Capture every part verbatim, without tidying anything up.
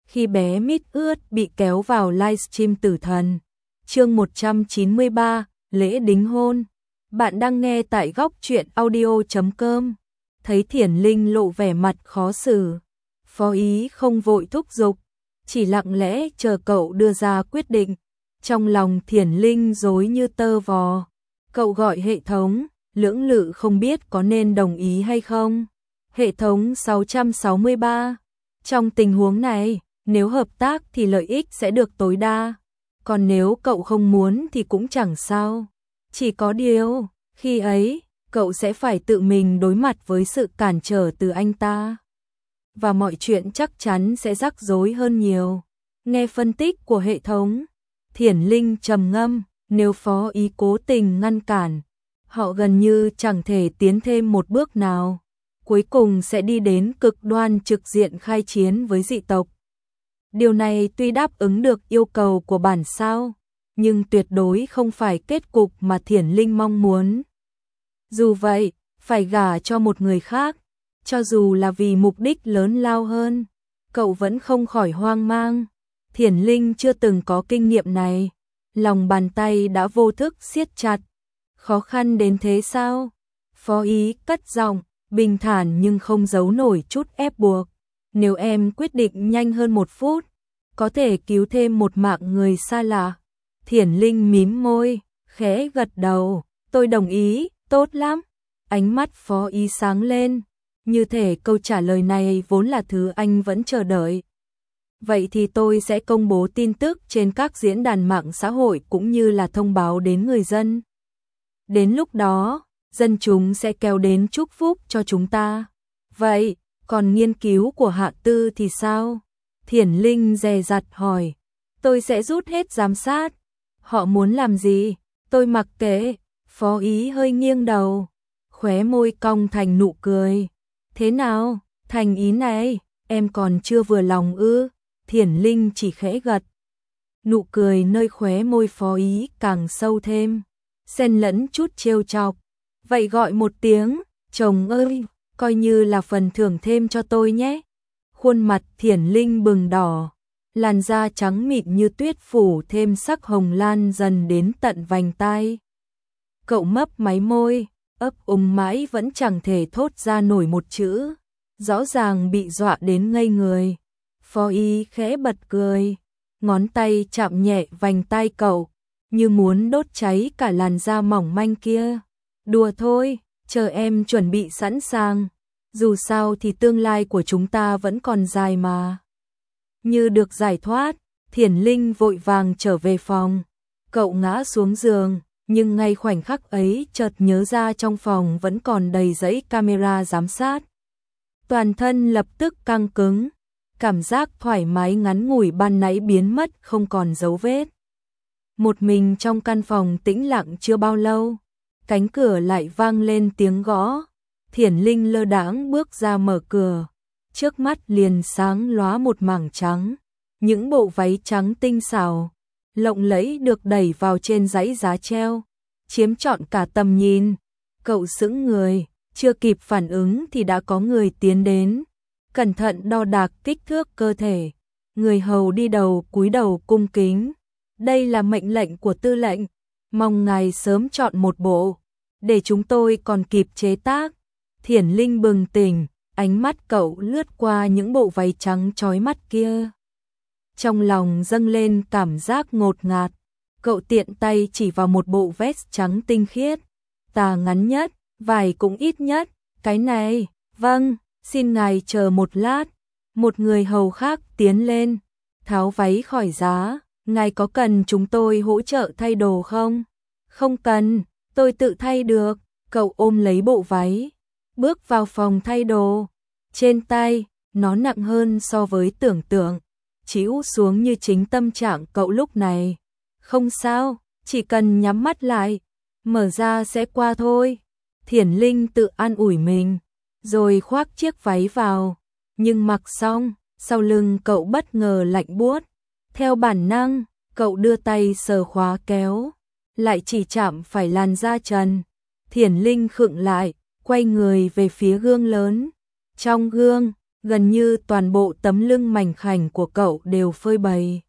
khi bé mít ướt bị kéo vào livestream tử thần. Chương một trăm chín mươi ba, lễ đính hôn. Bạn đang nghe tại góc truyện audio chấm com. Thấy Thiển Linh lộ vẻ mặt khó xử, Phó Ý không vội thúc giục, chỉ lặng lẽ chờ cậu đưa ra quyết định. Trong lòng Thiển Linh rối như tơ vò. Cậu gọi hệ thống, lưỡng lự không biết có nên đồng ý hay không. Hệ thống sáu trăm sáu mươi ba. Trong tình huống này, nếu hợp tác thì lợi ích sẽ được tối đa. Còn nếu cậu không muốn thì cũng chẳng sao. Chỉ có điều, khi ấy, cậu sẽ phải tự mình đối mặt với sự cản trở từ anh ta. Và mọi chuyện chắc chắn sẽ rắc rối hơn nhiều. Nghe phân tích của hệ thống, Thiển Linh trầm ngâm, nếu Phó Ý cố tình ngăn cản, họ gần như chẳng thể tiến thêm một bước nào. Cuối cùng sẽ đi đến cực đoan trực diện khai chiến với dị tộc. Điều này tuy đáp ứng được yêu cầu của bản sao, nhưng tuyệt đối không phải kết cục mà Thiển Linh mong muốn. Dù vậy, phải gả cho một người khác, cho dù là vì mục đích lớn lao hơn, cậu vẫn không khỏi hoang mang. Thiển Linh chưa từng có kinh nghiệm này, lòng bàn tay đã vô thức siết chặt. Khó khăn đến thế sao? Phó Ý cất giọng, bình thản nhưng không giấu nổi chút ép buộc. Nếu em quyết định nhanh hơn một phút, có thể cứu thêm một mạng người xa lạ. Thiển Linh mím môi, khẽ gật đầu, tôi đồng ý, tốt lắm. Ánh mắt Phó Ý sáng lên, như thể câu trả lời này vốn là thứ anh vẫn chờ đợi. Vậy thì tôi sẽ công bố tin tức trên các diễn đàn mạng xã hội cũng như là thông báo đến người dân. Đến lúc đó, dân chúng sẽ kéo đến chúc phúc cho chúng ta. Vậy, còn nghiên cứu của Hạ Tư thì sao? Thiển Linh dè dặt hỏi. Tôi sẽ rút hết giám sát. Họ muốn làm gì? Tôi mặc kệ. Phó Ý hơi nghiêng đầu, khóe môi cong thành nụ cười. Thế nào? Thành ý này, em còn chưa vừa lòng ư? Thiển Linh chỉ khẽ gật. Nụ cười nơi khóe môi Phó Ý càng sâu thêm, xen lẫn chút trêu chọc. Vậy gọi một tiếng, chồng ơi, coi như là phần thưởng thêm cho tôi nhé. Khuôn mặt Thiển Linh bừng đỏ, làn da trắng mịn như tuyết phủ thêm sắc hồng lan dần đến tận vành tai. Cậu mấp máy môi, ấp úng mãi vẫn chẳng thể thốt ra nổi một chữ, rõ ràng bị dọa đến ngây người. Phó Ý khẽ bật cười, ngón tay chạm nhẹ vành tai cậu, như muốn đốt cháy cả làn da mỏng manh kia. Đùa thôi, chờ em chuẩn bị sẵn sàng. Dù sao thì tương lai của chúng ta vẫn còn dài mà. Như được giải thoát, Thiển Linh vội vàng trở về phòng. Cậu ngã xuống giường, nhưng ngay khoảnh khắc ấy chợt nhớ ra trong phòng vẫn còn đầy dãy camera giám sát. Toàn thân lập tức căng cứng, cảm giác thoải mái ngắn ngủi ban nãy biến mất không còn dấu vết. Một mình trong căn phòng tĩnh lặng chưa bao lâu, cánh cửa lại vang lên tiếng gõ. Thiển Linh lơ đãng bước ra mở cửa, trước mắt liền sáng lóa một mảng trắng, những bộ váy trắng tinh xảo, lộng lẫy được đẩy vào trên dãy giá treo, chiếm trọn cả tầm nhìn. Cậu sững người, chưa kịp phản ứng thì đã có người tiến đến, cẩn thận đo đạc kích thước cơ thể. Người hầu đi đầu cúi đầu cung kính. Đây là mệnh lệnh của tư lệnh, mong ngài sớm chọn một bộ, để chúng tôi còn kịp chế tác. Thiển Linh bừng tỉnh, ánh mắt cậu lướt qua những bộ váy trắng chói mắt kia. Trong lòng dâng lên cảm giác ngột ngạt, cậu tiện tay chỉ vào một bộ vest trắng tinh khiết. Tà ngắn nhất, vải cũng ít nhất, cái này, vâng, xin ngài chờ một lát. Một người hầu khác tiến lên, tháo váy khỏi giá. Ngài có cần chúng tôi hỗ trợ thay đồ không? Không cần, tôi tự thay được. Cậu ôm lấy bộ váy, bước vào phòng thay đồ. Trên tay, nó nặng hơn so với tưởng tượng, trĩu xuống như chính tâm trạng cậu lúc này. Không sao, chỉ cần nhắm mắt lại, mở ra sẽ qua thôi. Thiển Linh tự an ủi mình, rồi khoác chiếc váy vào. Nhưng mặc xong, sau lưng cậu bất ngờ lạnh buốt. Theo bản năng, cậu đưa tay sờ khóa kéo, lại chỉ chạm phải làn da trần. Thiển Linh khựng lại, quay người về phía gương lớn. Trong gương, Gần như toàn bộ tấm lưng mảnh khảnh của cậu đều phơi bày.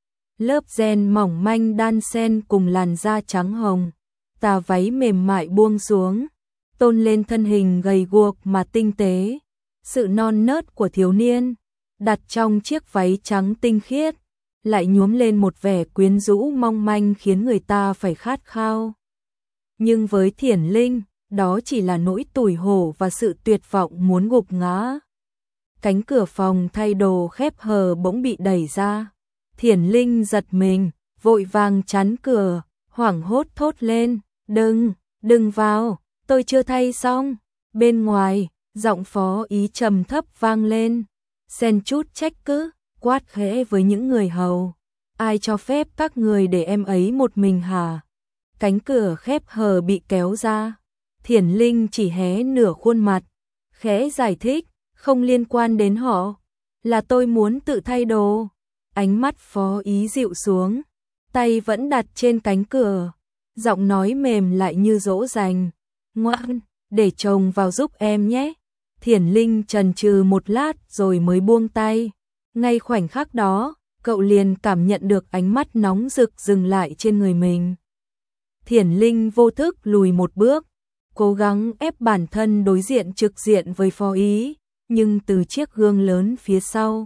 Lớp ren mỏng manh đan xen cùng làn da trắng hồng, tà váy mềm mại buông xuống, tôn lên thân hình gầy guộc mà tinh tế, sự non nớt của thiếu niên, đặt trong chiếc váy trắng tinh khiết, lại nhuốm lên một vẻ quyến rũ mong manh khiến người ta phải khát khao. Nhưng với Thiển Linh, đó chỉ là nỗi tủi hổ và sự tuyệt vọng muốn gục ngã. Cánh cửa phòng thay đồ khép hờ bỗng bị đẩy ra. Thiển Linh giật mình, vội vàng chắn cửa, hoảng hốt thốt lên, đừng, đừng vào, tôi chưa thay xong. Bên ngoài, giọng Phó Ý trầm thấp vang lên, xen chút trách cứ, quát khẽ với những người hầu. Ai cho phép các người để em ấy một mình hả? Cánh cửa khép hờ bị kéo ra. Thiển Linh chỉ hé nửa khuôn mặt, khẽ giải thích, không liên quan đến họ, là tôi muốn tự thay đồ. Ánh mắt Phó Ý dịu xuống, tay vẫn đặt trên cánh cửa, giọng nói mềm lại như dỗ dành, ngoan, để chồng vào giúp em nhé. Thiển Linh chần chừ một lát rồi mới buông tay. Ngay khoảnh khắc đó, cậu liền cảm nhận được ánh mắt nóng rực dừng lại trên người mình. Thiển Linh vô thức lùi một bước, cố gắng ép bản thân đối diện trực diện với Phó Ý, nhưng từ chiếc gương lớn phía sau,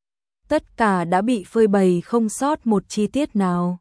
tất cả đã bị phơi bày không sót một chi tiết nào.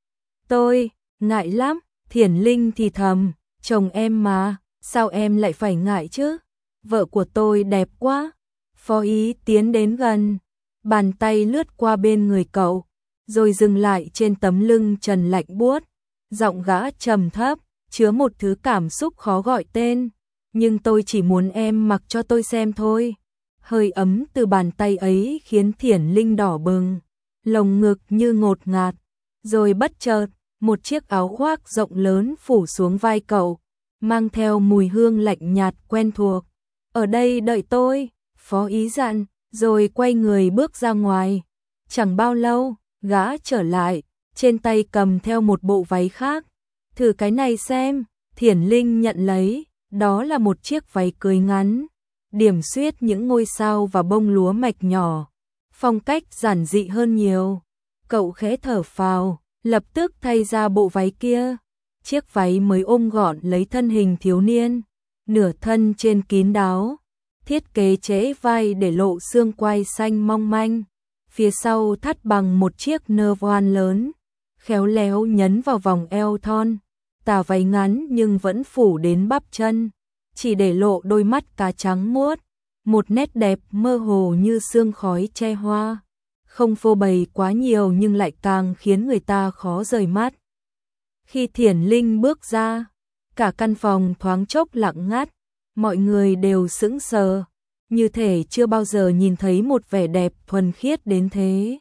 Tôi, ngại lắm, Thiển Linh thì thầm, chồng em mà, sao em lại phải ngại chứ? Vợ của tôi đẹp quá. Phó Ý tiến đến gần, bàn tay lướt qua bên người cậu, rồi dừng lại trên tấm lưng trần lạnh buốt. Giọng gã trầm thấp, chứa một thứ cảm xúc khó gọi tên. Nhưng tôi chỉ muốn em mặc cho tôi xem thôi. Hơi ấm từ bàn tay ấy khiến Thiển Linh đỏ bừng, lồng ngực như ngột ngạt. Rồi bất chợt, một chiếc áo khoác rộng lớn phủ xuống vai cậu, mang theo mùi hương lạnh nhạt quen thuộc. Ở đây đợi tôi, Phó Ý dặn, rồi quay người bước ra ngoài. Chẳng bao lâu, gã trở lại, trên tay cầm theo một bộ váy khác. Thử cái này xem. Thiển Linh nhận lấy, đó là một chiếc váy cưới ngắn, điểm xuyết những ngôi sao và bông lúa mạch nhỏ, phong cách giản dị hơn nhiều. Cậu khẽ thở phào, lập tức thay ra bộ váy kia. Chiếc váy mới ôm gọn lấy thân hình thiếu niên, nửa thân trên kín đáo, thiết kế trễ vai để lộ xương quai xanh mong manh, phía sau thắt bằng một chiếc nơ voan lớn, khéo léo nhấn vào vòng eo thon. Tà váy ngắn nhưng vẫn phủ đến bắp chân, chỉ để lộ đôi mắt cá trắng muốt, một nét đẹp mơ hồ như sương khói che hoa, không phô bày quá nhiều nhưng lại càng khiến người ta khó rời mắt. Khi Thiển Linh bước ra, cả căn phòng thoáng chốc lặng ngắt, mọi người đều sững sờ, như thể chưa bao giờ nhìn thấy một vẻ đẹp thuần khiết đến thế.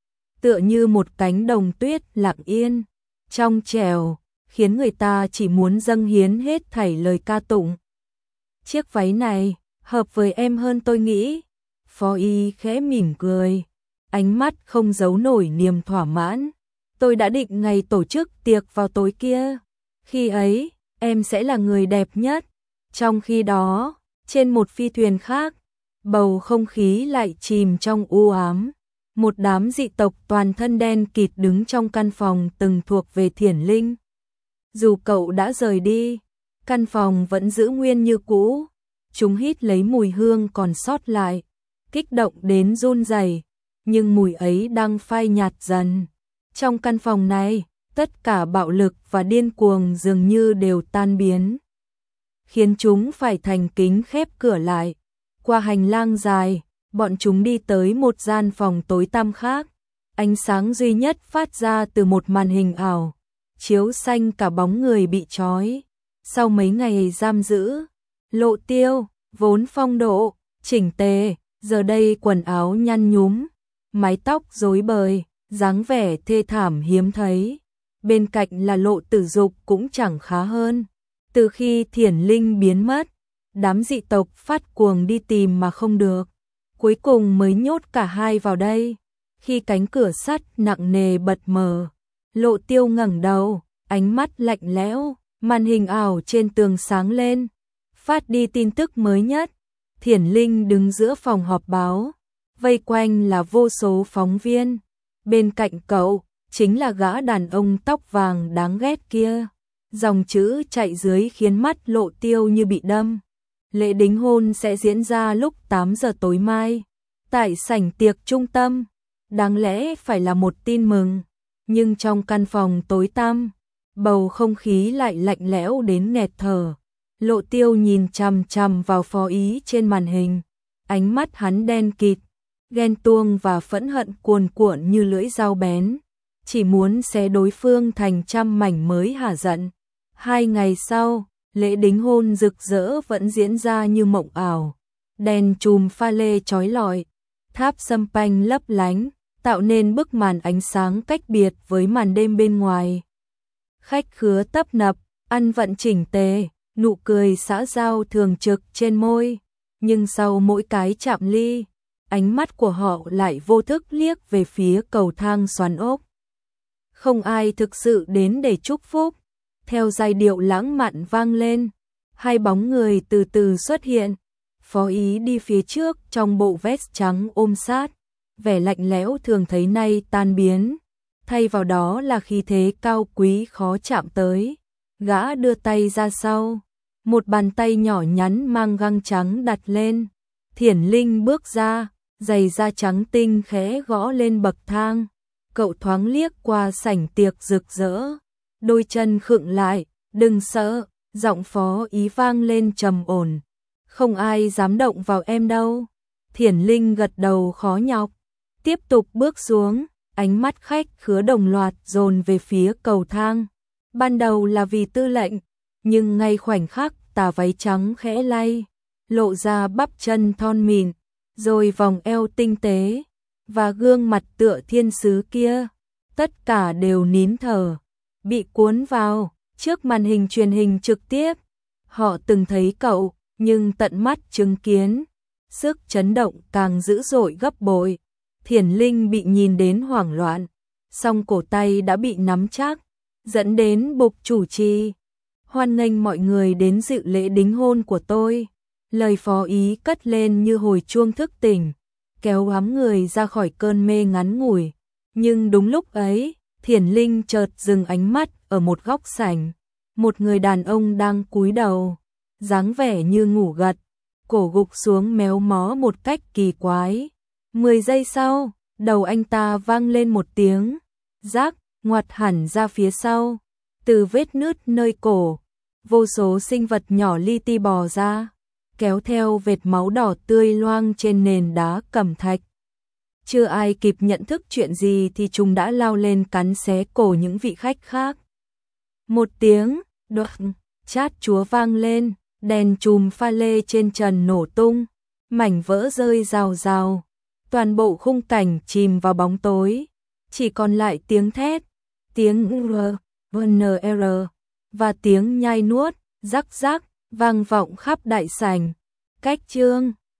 Tựa như một cánh đồng tuyết lặng yên, trong trẻo, khiến người ta chỉ muốn dâng hiến hết thảy lời ca tụng. Chiếc váy này, hợp với em hơn tôi nghĩ. Phó Y khẽ mỉm cười, ánh mắt không giấu nổi niềm thỏa mãn. Tôi đã định ngày tổ chức tiệc vào tối kia. Khi ấy, em sẽ là người đẹp nhất. Trong khi đó, trên một phi thuyền khác, bầu không khí lại chìm trong u ám. Một đám dị tộc toàn thân đen kịt đứng trong căn phòng từng thuộc về Thiển Linh. Dù cậu đã rời đi, căn phòng vẫn giữ nguyên như cũ. Chúng hít lấy mùi hương còn sót lại, kích động đến run rẩy, nhưng mùi ấy đang phai nhạt dần. Trong căn phòng này, tất cả bạo lực và điên cuồng dường như đều tan biến, khiến chúng phải thành kính khép cửa lại. Qua hành lang dài, bọn chúng đi tới một gian phòng tối tăm khác. Ánh sáng duy nhất phát ra từ một màn hình ảo, chiếu xanh cả bóng người bị trói. Sau mấy ngày giam giữ, Lộ Tiêu, vốn phong độ, chỉnh tề, giờ đây quần áo nhăn nhúm, mái tóc rối bời, dáng vẻ thê thảm hiếm thấy. Bên cạnh là Lộ Tử Dục cũng chẳng khá hơn. Từ khi Thiển Linh biến mất, đám dị tộc phát cuồng đi tìm mà không được, cuối cùng mới nhốt cả hai vào đây. Khi cánh cửa sắt nặng nề bật mở, Lộ Tiêu ngẩng đầu, ánh mắt lạnh lẽo, màn hình ảo trên tường sáng lên, phát đi tin tức mới nhất. Thiển Linh đứng giữa phòng họp báo, vây quanh là vô số phóng viên. Bên cạnh cậu, chính là gã đàn ông tóc vàng đáng ghét kia. Dòng chữ chạy dưới khiến mắt Lộ Tiêu như bị đâm. Lễ đính hôn sẽ diễn ra lúc tám giờ tối mai, tại sảnh tiệc trung tâm. Đáng lẽ phải là một tin mừng, nhưng trong căn phòng tối tăm, bầu không khí lại lạnh lẽo đến nghẹt thở. Lộ Tiêu nhìn chằm chằm vào Phó Ý trên màn hình, ánh mắt hắn đen kịt, ghen tuông và phẫn hận cuồn cuộn như lưỡi dao bén, chỉ muốn xé đối phương thành trăm mảnh mới hả giận. Hai ngày sau, lễ đính hôn rực rỡ vẫn diễn ra như mộng ảo. Đèn chùm pha lê chói lọi, tháp sâm panh lấp lánh, tạo nên bức màn ánh sáng cách biệt với màn đêm bên ngoài. Khách khứa tấp nập, ăn vận chỉnh tề, nụ cười xã giao thường trực trên môi, nhưng sau mỗi cái chạm ly, ánh mắt của họ lại vô thức liếc về phía cầu thang xoắn ốc. Không ai thực sự đến để chúc phúc. Theo giai điệu lãng mạn vang lên, hai bóng người từ từ xuất hiện. Phó Ý đi phía trước trong bộ vest trắng ôm sát, vẻ lạnh lẽo thường thấy nay tan biến, thay vào đó là khí thế cao quý khó chạm tới. Gã đưa tay ra sau, một bàn tay nhỏ nhắn mang găng trắng đặt lên. Thiển Linh bước ra, giày da trắng tinh khẽ gõ lên bậc thang. Cậu thoáng liếc qua sảnh tiệc rực rỡ, đôi chân khựng lại, đừng sợ, giọng Phó Ý vang lên trầm ổn. Không ai dám động vào em đâu. Thiển Linh gật đầu khó nhọc, tiếp tục bước xuống, ánh mắt khách khứa đồng loạt dồn về phía cầu thang. Ban đầu là vì tư lệnh, nhưng ngay khoảnh khắc tà váy trắng khẽ lay, lộ ra bắp chân thon mịn, rồi vòng eo tinh tế, và gương mặt tựa thiên sứ kia. Tất cả đều nín thở, bị cuốn vào, trước màn hình truyền hình trực tiếp. Họ từng thấy cậu, nhưng tận mắt chứng kiến, sức chấn động càng dữ dội gấp bội. Thiển Linh bị nhìn đến hoảng loạn, song cổ tay đã bị nắm chắc, dẫn đến bục chủ trì. Hoan nghênh mọi người đến dự lễ đính hôn của tôi. Lời Phó Ý cất lên như hồi chuông thức tỉnh, kéo ấm người ra khỏi cơn mê ngắn ngủi. Nhưng đúng lúc ấy, Thiển Linh chợt dừng ánh mắt ở một góc sảnh. Một người đàn ông đang cúi đầu, dáng vẻ như ngủ gật, cổ gục xuống méo mó một cách kỳ quái. Mười giây sau, đầu anh ta vang lên một tiếng rác, ngoặt hẳn ra phía sau. Từ vết nứt nơi cổ, vô số sinh vật nhỏ li ti bò ra, kéo theo vệt máu đỏ tươi loang trên nền đá cẩm thạch. Chưa ai kịp nhận thức chuyện gì thì chúng đã lao lên cắn xé cổ những vị khách khác. Một tiếng đoạng chát chúa vang lên, đèn chùm pha lê trên trần nổ tung, mảnh vỡ rơi rào rào, toàn bộ khung cảnh chìm vào bóng tối, chỉ còn lại tiếng thét, tiếng R, vê en rờ và tiếng nhai nuốt, rắc rắc vang vọng khắp đại sảnh. Cách chương